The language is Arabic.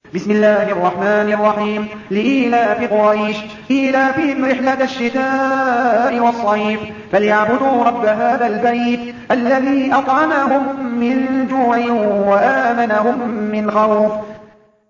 بسم الله الرحمن الرحيم. لإيلاف قريش إيلافهم رحلة الشتاء والصيف فليعبدوا رب هذا البيت الذي أطعمهم من جوع وآمنهم من خوف.